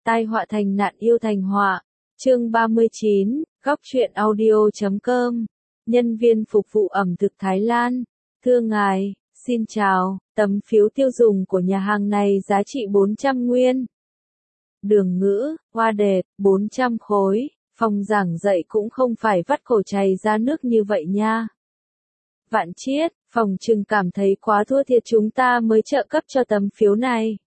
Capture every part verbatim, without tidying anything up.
Tai họa thành nạn yêu thành họa. Chương ba mươi chín, góc truyện audio chấm com. Nhân viên phục vụ ẩm thực Thái Lan. Thưa ngài, xin chào, tấm phiếu tiêu dùng của nhà hàng này giá trị bốn trăm nguyên. Đường Ngữ, hoa đẹp, bốn trăm khối, phòng giảng dạy cũng không phải vắt cổ chảy ra nước như vậy nha. Vạn Chiết, phòng trừng cảm thấy quá thua thiệt chúng ta mới trợ cấp cho tấm phiếu này.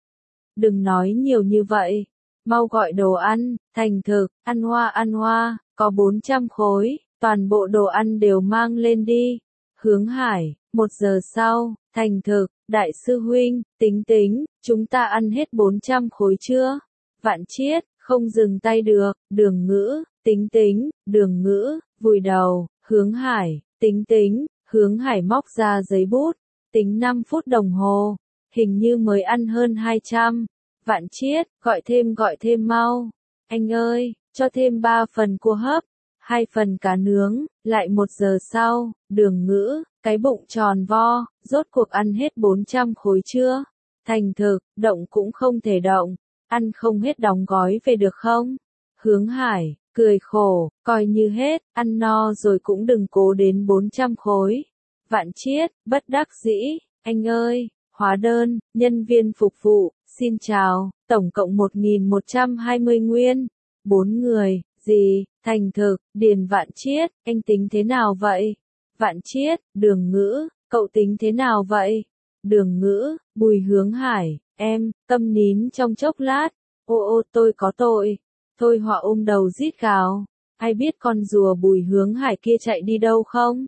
Đừng nói nhiều như vậy, mau gọi đồ ăn, thành thực, ăn hoa ăn hoa, có bốn trăm khối, toàn bộ đồ ăn đều mang lên đi. Hướng Hải, một giờ sau, thành thực, đại sư huynh, tính tính, chúng ta ăn hết bốn trăm khối chưa? Vạn Chiết, không dừng tay được, Đường Ngữ, tính tính, Đường Ngữ, vùi đầu, Hướng Hải, tính tính, Hướng Hải móc ra giấy bút, tính năm phút đồng hồ, hình như mới ăn hơn hai trăm. Vạn Chiết, gọi thêm gọi thêm mau. Anh ơi, cho thêm ba phần cua hấp, hai phần cá nướng, lại một giờ sau, Đường Ngữ, cái bụng tròn vo, rốt cuộc ăn hết bốn trăm khối chưa? Thành thực, động cũng không thể động, ăn không hết đóng gói về được không? Hướng Hải, cười khổ, coi như hết, ăn no rồi cũng đừng cố đến bốn trăm khối. Vạn Chiết, bất đắc dĩ, anh ơi, hóa đơn, nhân viên phục vụ, xin chào, tổng cộng một nghìn một trăm hai mươi nguyên, bốn người, gì, thành thực, Điền Vạn Chiết, anh tính thế nào vậy? Vạn Chiết, Đường Ngữ, cậu tính thế nào vậy? Đường Ngữ, Bùi Hướng Hải, em, câm nín trong chốc lát, ô ô tôi có tội, Thôi Họa ôm đầu rít gào, ai biết con rùa Bùi Hướng Hải kia chạy đi đâu không?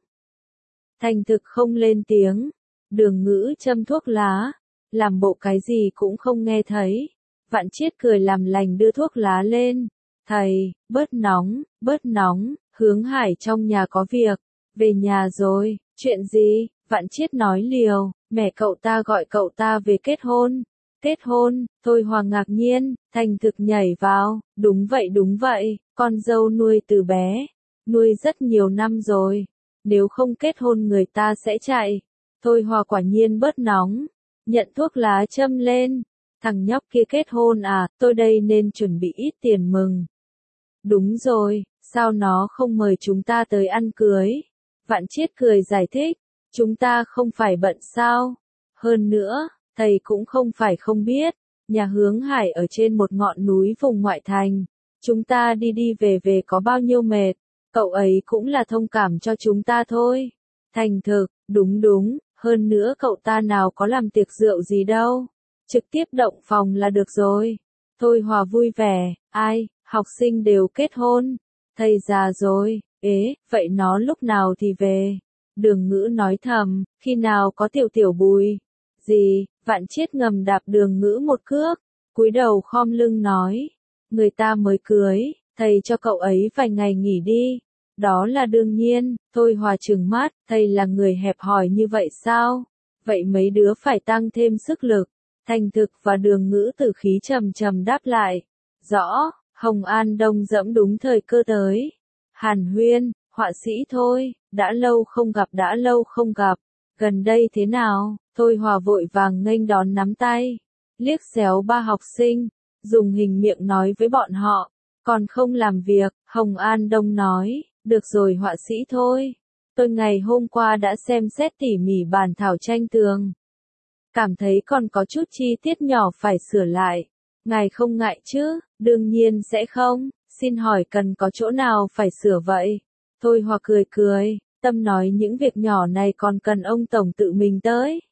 Thành thực không lên tiếng, Đường Ngữ châm thuốc lá, làm bộ cái gì cũng không nghe thấy. Vạn Chiết cười làm lành đưa thuốc lá lên, thầy, bớt nóng, bớt nóng, Hướng Hải trong nhà có việc, về nhà rồi, chuyện gì? Vạn Chiết nói liều, mẹ cậu ta gọi cậu ta về kết hôn. Kết hôn, Thôi Hòa ngạc nhiên, thành thực nhảy vào, đúng vậy đúng vậy, con dâu nuôi từ bé, nuôi rất nhiều năm rồi, nếu không kết hôn người ta sẽ chạy. Thôi Hòa quả nhiên bớt nóng, nhận thuốc lá châm lên, thằng nhóc kia kết hôn à, tôi đây nên chuẩn bị ít tiền mừng. Đúng rồi, sao nó không mời chúng ta tới ăn cưới? Vạn Chiết cười giải thích, chúng ta không phải bận sao? Hơn nữa, thầy cũng không phải không biết, nhà Hướng Hải ở trên một ngọn núi vùng ngoại thành, chúng ta đi đi về về có bao nhiêu mệt, cậu ấy cũng là thông cảm cho chúng ta thôi. Thành thực, đúng đúng, hơn nữa cậu ta nào có làm tiệc rượu gì đâu, trực tiếp động phòng là được rồi. Thôi Hòa vui vẻ, ai, học sinh đều kết hôn, thầy già rồi, ế, vậy nó lúc nào thì về? Đường Ngữ nói thầm, khi nào có tiểu tiểu Bùi? Gì? Vạn Chiết ngầm đạp Đường Ngữ một cước, cúi đầu khom lưng nói, người ta mới cưới, thầy cho cậu ấy vài ngày nghỉ đi. Đó là đương nhiên, Thôi Hòa trừng mắt, thầy là người hẹp hòi như vậy sao? Vậy mấy đứa phải tăng thêm sức lực. Thành thực và Đường Ngữ tử khí trầm trầm đáp lại. Rõ, Hồng An Đông dẫm đúng thời cơ tới. Hàn Huyên, họa sĩ Thôi, đã lâu không gặp đã lâu không gặp. Gần đây thế nào? Thôi Hòa vội vàng nghênh đón nắm tay. Liếc xéo ba học sinh, dùng hình miệng nói với bọn họ. Còn không làm việc, Hồng An Đông nói. Được rồi họa sĩ Thôi. Tôi ngày hôm qua đã xem xét tỉ mỉ bản thảo tranh tường. Cảm thấy còn có chút chi tiết nhỏ phải sửa lại. Ngài không ngại chứ? Đương nhiên sẽ không. Xin hỏi cần có chỗ nào phải sửa vậy? Thôi Hòa cười cười, tâm nói những việc nhỏ này còn cần ông Tổng tự mình tới.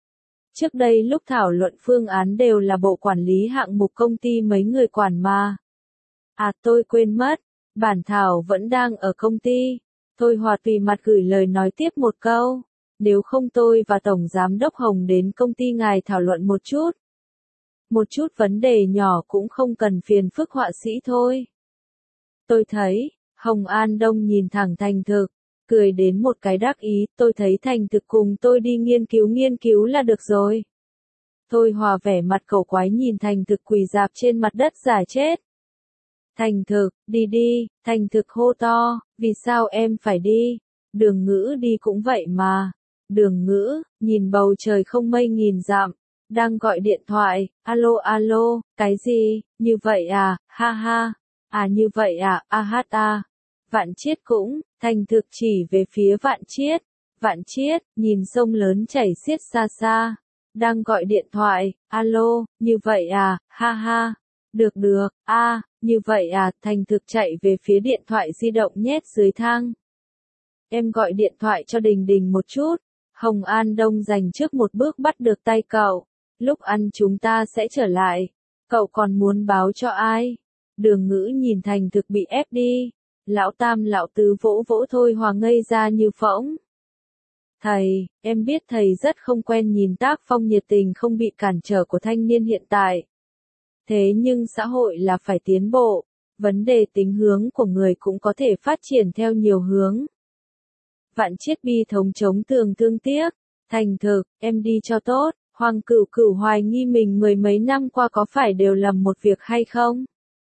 Trước đây lúc thảo luận phương án đều là bộ quản lý hạng mục công ty mấy người quản mà. À tôi quên mất, bản thảo vẫn đang ở công ty. Thôi Hòa tùy mặt gửi lời nói tiếp một câu. Nếu không tôi và Tổng Giám đốc Hồng đến công ty ngài thảo luận một chút. Một chút vấn đề nhỏ cũng không cần phiền phức họa sĩ Thôi. Tôi thấy, Hồng An Đông nhìn thẳng thành thực, cười đến một cái đắc ý, tôi thấy thành thực cùng tôi đi nghiên cứu nghiên cứu là được rồi. Thôi Hòa vẻ mặt cổ quái nhìn thành thực quỳ rạp trên mặt đất giả chết. Thành thực, đi đi, thành thực hô to, vì sao em phải đi? Đường Ngữ đi cũng vậy mà. Đường Ngữ, nhìn bầu trời không mây nghìn dặm, Đang gọi điện thoại, alo alo, cái gì, như vậy à, ha ha, à như vậy à, a hát a. Vạn Chiết cũng, thành thực chỉ về phía Vạn Chiết. Vạn Chiết, nhìn sông lớn chảy xiết xa xa. Đang gọi điện thoại, alo, như vậy à, ha ha. Được được, a, như vậy à, thành thực chạy về phía điện thoại di động nhét dưới thang. Em gọi điện thoại cho Đình Đình một chút. Hồng An Đông dành trước một bước bắt được tay cậu. Lúc ăn chúng ta sẽ trở lại. Cậu còn muốn báo cho ai? Đường Ngữ nhìn thành thực bị ép đi. Lão Tam lão Tứ vỗ vỗ Thôi Hòa ngây ra như phỗng. Thầy, em biết thầy rất không quen nhìn tác phong nhiệt tình không bị cản trở của thanh niên hiện tại. Thế nhưng xã hội là phải tiến bộ. Vấn đề tính hướng của người cũng có thể phát triển theo nhiều hướng. Vạn Chiết bi thống chống tường thương tiếc. Thành thực, em đi cho tốt. Hoàng Cửu Cửu hoài nghi mình mười mấy năm qua có phải đều làm một việc hay không?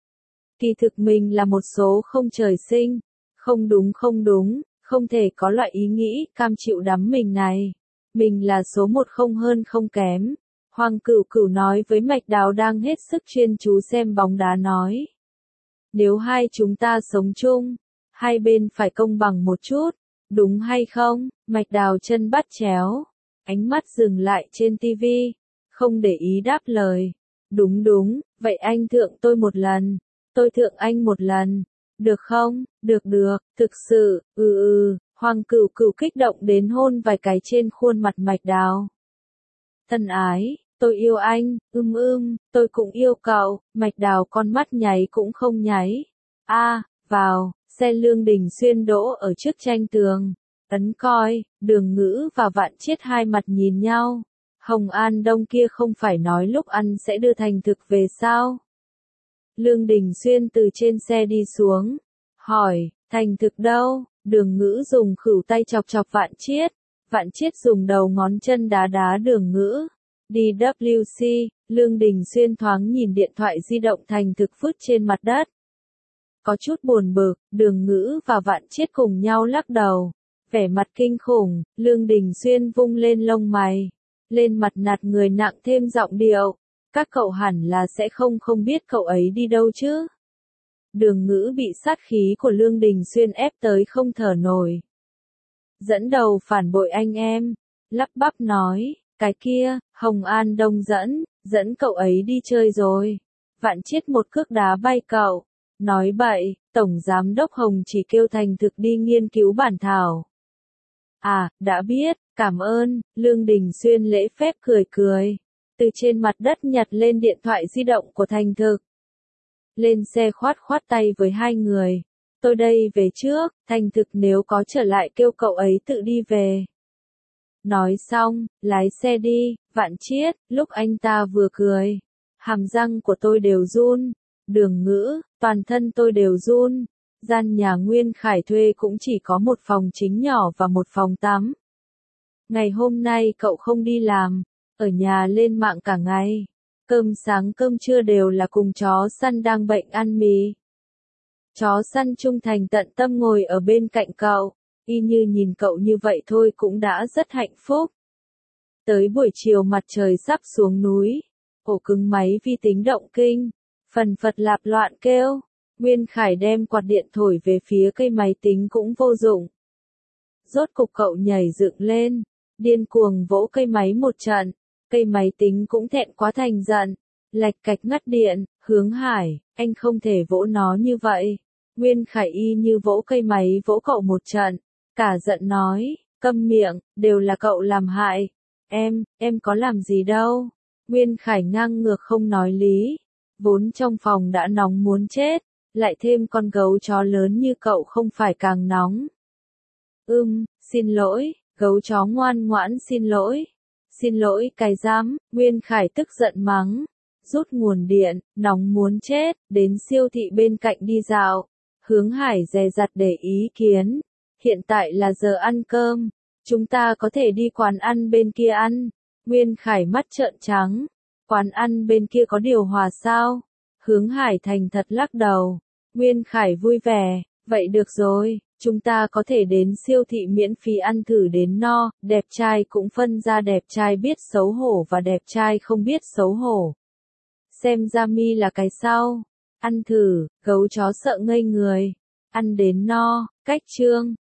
Kỳ thực mình là một số không trời sinh. Không đúng không đúng, không thể có loại ý nghĩ cam chịu đắm mình này. Mình là số một không hơn không kém. Hoàng Cửu Cửu nói với Mạch Đào đang hết sức chuyên chú xem bóng đá nói. Nếu hai chúng ta sống chung, hai bên phải công bằng một chút, đúng hay không? Mạch Đào chân bắt chéo, ánh mắt dừng lại trên tivi, không để ý đáp lời. Đúng đúng, vậy anh thượng tôi một lần, tôi thượng anh một lần, được không? Được được, thực sự, ừ ừ, Hoàng Cửu Cửu kích động đến hôn vài cái trên khuôn mặt Mạch Đào. Thân ái, tôi yêu anh, ưm ưm, tôi cũng yêu cậu, Mạch Đào con mắt nháy cũng không nháy. A, vào, xe Lương Đình Xuyên đỗ ở trước tranh tường. Ấn coi, Đường Ngữ và Vạn Chiết hai mặt nhìn nhau. Hồng An Đông kia không phải nói lúc ăn sẽ đưa thành thực về sao? Lương Đình Xuyên từ trên xe đi xuống. Hỏi, thành thực đâu? Đường Ngữ dùng khửu tay chọc chọc Vạn Chiết. Vạn Chiết dùng đầu ngón chân đá đá Đường Ngữ. đê vê xê, Lương Đình Xuyên thoáng nhìn điện thoại di động thành thực vứt trên mặt đất. Có chút buồn bực, Đường Ngữ và Vạn Chiết cùng nhau lắc đầu. Vẻ mặt kinh khủng, Lương Đình Xuyên vung lên lông mày. Lên mặt nạt người nặng thêm giọng điệu. Các cậu hẳn là sẽ không không biết cậu ấy đi đâu chứ. Đường Ngữ bị sát khí của Lương Đình Xuyên ép tới không thở nổi. Dẫn đầu phản bội anh em. Lắp bắp nói, cái kia, Hồng An Đông dẫn, dẫn cậu ấy đi chơi rồi. Vạn Chiết một cước đá bay cậu. Nói bậy, Tổng Giám đốc Hồng chỉ kêu thành thực đi nghiên cứu bản thảo. À, đã biết, cảm ơn, Lương Đình Xuyên lễ phép cười cười. Từ trên mặt đất nhặt lên điện thoại di động của thành thực. Lên xe khoát khoát tay với hai người. Tôi đây về trước, thành thực nếu có trở lại kêu cậu ấy tự đi về. Nói xong, lái xe đi, Vạn Chiết, lúc anh ta vừa cười. Hàm răng của tôi đều run. Đường Ngữ, toàn thân tôi đều run. Gian nhà Nguyên Khải thuê cũng chỉ có một phòng chính nhỏ và một phòng tắm. Ngày hôm nay cậu không đi làm, ở nhà lên mạng cả ngày. Cơm sáng cơm trưa đều là cùng chó săn đang bệnh ăn mì. Chó săn trung thành tận tâm ngồi ở bên cạnh cậu, y như nhìn cậu như vậy thôi cũng đã rất hạnh phúc. Tới buổi chiều mặt trời sắp xuống núi, ổ cứng máy vi tính động kinh, phần phật lạp loạn kêu. Nguyên Khải đem quạt điện thổi về phía cây máy tính cũng vô dụng. Rốt cục cậu nhảy dựng lên, điên cuồng vỗ cây máy một trận, cây máy tính cũng thẹn quá thành giận, lạch cạch ngắt điện. Hướng Hải, anh không thể vỗ nó như vậy. Nguyên Khải y như vỗ cây máy vỗ cậu một trận, cả giận nói, câm miệng, đều là cậu làm hại. Em, em có làm gì đâu. Nguyên Khải ngang ngược không nói lý, vốn trong phòng đã nóng muốn chết. Lại thêm con gấu chó lớn như cậu không phải càng nóng. Ừm, xin lỗi, gấu chó ngoan ngoãn xin lỗi. Xin lỗi cái dám, Nguyên Khải tức giận mắng. Rút nguồn điện, nóng muốn chết, đến siêu thị bên cạnh đi dạo. Hướng Hải dè dặt để ý kiến. Hiện tại là giờ ăn cơm, chúng ta có thể đi quán ăn bên kia ăn. Nguyên Khải mắt trợn trắng. Quán ăn bên kia có điều hòa sao? Hướng Hải thành thật lắc đầu. Nguyên Khải vui vẻ, vậy được rồi, Chúng ta có thể đến siêu thị miễn phí ăn thử đến no, đẹp trai cũng phân ra đẹp trai biết xấu hổ và đẹp trai không biết xấu hổ. Xem ra mi là cái sau. Ăn thử, gấu chó sợ ngây người. Ăn đến no, cách chương.